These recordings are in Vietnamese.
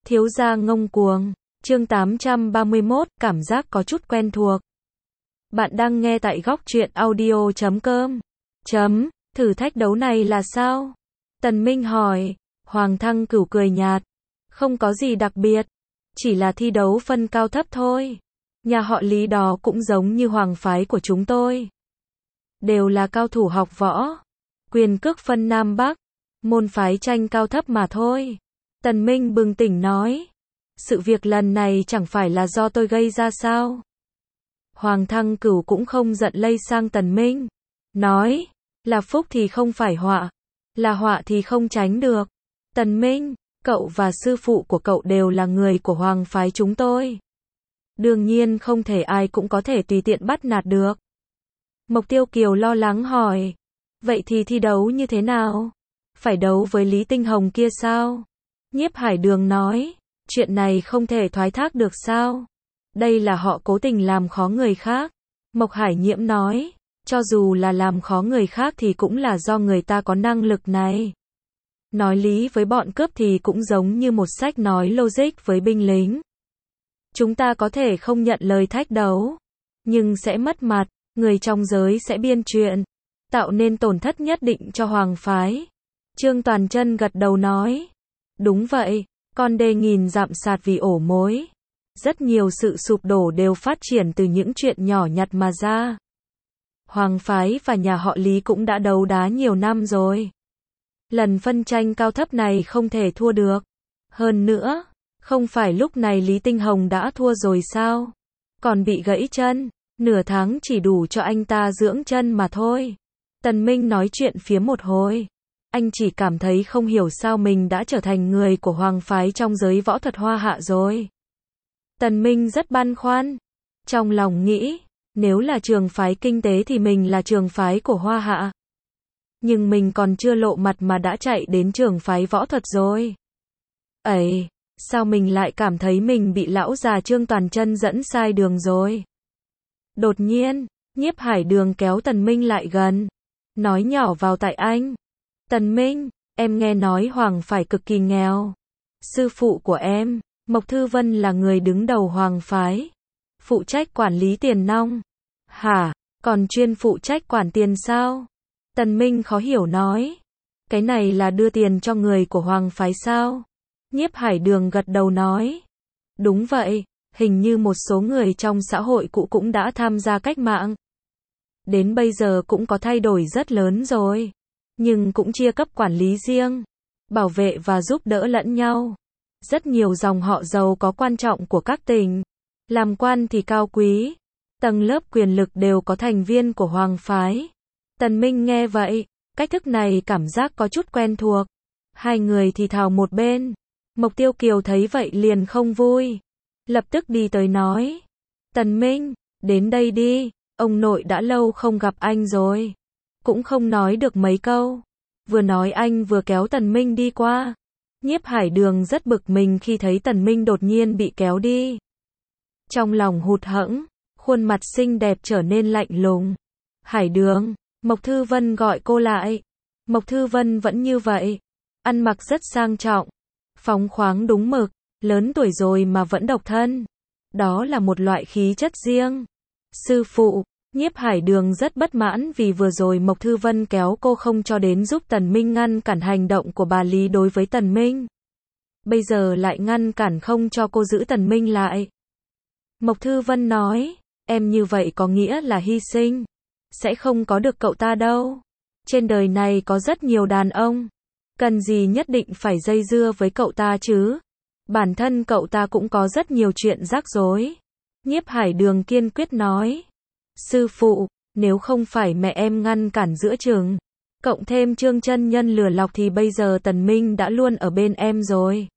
Thiếu gia ngông cuồng. Chương 831, cảm giác có chút quen thuộc. Bạn đang nghe tại góc truyện audio.com. Thử thách đấu này là sao? Tần Minh hỏi. Hoàng Thăng Cửu cười nhạt. Không có gì đặc biệt. Chỉ là thi đấu phân cao thấp thôi. Nhà họ Lý đó cũng giống như hoàng phái của chúng tôi. Đều là cao thủ học võ. Quyền cước phân Nam Bắc. Môn phái tranh cao thấp mà thôi. Tần Minh bừng tỉnh nói. Sự việc lần này chẳng phải là do tôi gây ra sao? Hoàng Thăng Cửu cũng không giận lây sang Tần Minh. Nói, là phúc thì không phải họa. Là họa thì không tránh được. Tần Minh, cậu và sư phụ của cậu đều là người của hoàng phái chúng tôi. Đương nhiên không thể ai cũng có thể tùy tiện bắt nạt được. Mộc Tiêu Kiều lo lắng hỏi. Vậy thì thi đấu như thế nào? Phải đấu với Lý Tinh Hồng kia sao? Nhiếp Hải Đường nói. Chuyện này không thể thoái thác được sao? Đây là họ cố tình làm khó người khác. Mộc Hải Nhiễm nói. Cho dù là làm khó người khác thì cũng là do người ta có năng lực này. Nói lý với bọn cướp thì cũng giống như một sách nói logic với binh lính. Chúng ta có thể không nhận lời thách đấu, nhưng sẽ mất mặt, người trong giới sẽ biên chuyện, tạo nên tổn thất nhất định cho hoàng phái. Trương Toàn Chân gật đầu nói. Đúng vậy, con đê nghìn dặm sạt vì ổ mối. Rất nhiều sự sụp đổ đều phát triển từ những chuyện nhỏ nhặt mà ra. Hoàng phái và nhà họ Lý cũng đã đấu đá nhiều năm rồi. Lần phân tranh cao thấp này không thể thua được. Hơn nữa, không phải lúc này Lý Tinh Hồng đã thua rồi sao? Còn bị gãy chân, nửa tháng chỉ đủ cho anh ta dưỡng chân mà thôi. Tần Minh nói chuyện phía một hồi. Anh chỉ cảm thấy không hiểu sao mình đã trở thành người của hoàng phái trong giới võ thuật Hoa Hạ rồi. Tần Minh rất băn khoăn. Trong lòng nghĩ, nếu là trường phái kinh tế thì mình là trường phái của Hoa Hạ. Nhưng mình còn chưa lộ mặt mà đã chạy đến trường phái võ thuật rồi. Ấy, sao mình lại cảm thấy mình bị lão già Trương Toàn Chân dẫn sai đường rồi? Đột nhiên, Nhiếp Hải Đường kéo Tần Minh lại gần. Nói nhỏ vào tai anh. Tần Minh, em nghe nói hoàng phải cực kỳ nghèo. Sư phụ của em, Mộc Thư Vân là người đứng đầu hoàng phái. Phụ trách quản lý tiền nong. Hả, còn chuyên phụ trách quản tiền sao? Tần Minh khó hiểu nói. Cái này là đưa tiền cho người của hoàng phái sao? Nhiếp Hải Đường gật đầu nói. Đúng vậy, hình như một số người trong xã hội cũ cũng đã tham gia cách mạng. Đến bây giờ cũng có thay đổi rất lớn rồi. Nhưng cũng chia cấp quản lý riêng. Bảo vệ và giúp đỡ lẫn nhau. Rất nhiều dòng họ giàu có quan trọng của các tỉnh. Làm quan thì cao quý. Tầng lớp quyền lực đều có thành viên của hoàng phái. Tần Minh nghe vậy, cách thức này cảm giác có chút quen thuộc. Hai người thì thào một bên. Mộc Tiêu Kiều thấy vậy liền không vui. Lập tức đi tới nói. Tần Minh, đến đây đi, ông nội đã lâu không gặp anh rồi. Cũng không nói được mấy câu. Vừa nói anh vừa kéo Tần Minh đi qua. Nhiếp Hải Đường rất bực mình khi thấy Tần Minh đột nhiên bị kéo đi. Trong lòng hụt hẫng, khuôn mặt xinh đẹp trở nên lạnh lùng. Hải Đường, Mộc Thư Vân gọi cô lại. Mộc Thư Vân vẫn như vậy. Ăn mặc rất sang trọng. Phóng khoáng đúng mực. Lớn tuổi rồi mà vẫn độc thân. Đó là một loại khí chất riêng. Sư phụ, Nhiếp Hải Đường rất bất mãn vì vừa rồi Mộc Thư Vân kéo cô không cho đến giúp Tần Minh ngăn cản hành động của bà Lý đối với Tần Minh. Bây giờ lại ngăn cản không cho cô giữ Tần Minh lại. Mộc Thư Vân nói, em như vậy có nghĩa là hy sinh. Sẽ không có được cậu ta đâu. Trên đời này có rất nhiều đàn ông. Cần gì nhất định phải dây dưa với cậu ta chứ? Bản thân cậu ta cũng có rất nhiều chuyện rắc rối. Nhiếp Hải Đường kiên quyết nói. Sư phụ, nếu không phải mẹ em ngăn cản giữa chừng, cộng thêm Trương chân nhân lừa lọc thì bây giờ Tần Minh đã luôn ở bên em rồi.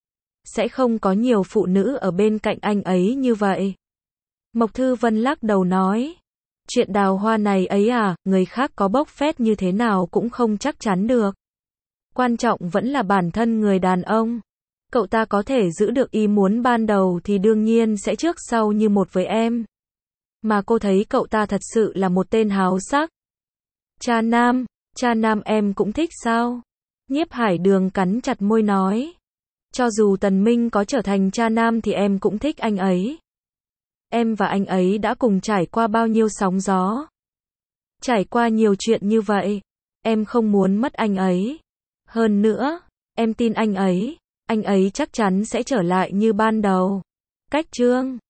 Sẽ không có nhiều phụ nữ ở bên cạnh anh ấy như vậy. Mộc Thư Vân lắc đầu nói. Chuyện đào hoa này ấy à, người khác có bốc phét như thế nào cũng không chắc chắn được. Quan trọng vẫn là bản thân người đàn ông. Cậu ta có thể giữ được ý muốn ban đầu thì đương nhiên sẽ trước sau như một với em. Mà cô thấy cậu ta thật sự là một tên háo sắc. Cha nam em cũng thích sao? Nhiếp Hải Đường cắn chặt môi nói. Cho dù Tần Minh có trở thành cha nam thì em cũng thích anh ấy. Em và anh ấy đã cùng trải qua bao nhiêu sóng gió. Trải qua nhiều chuyện như vậy. Em không muốn mất anh ấy. Hơn nữa, em tin anh ấy chắc chắn sẽ trở lại như ban đầu. Cách chương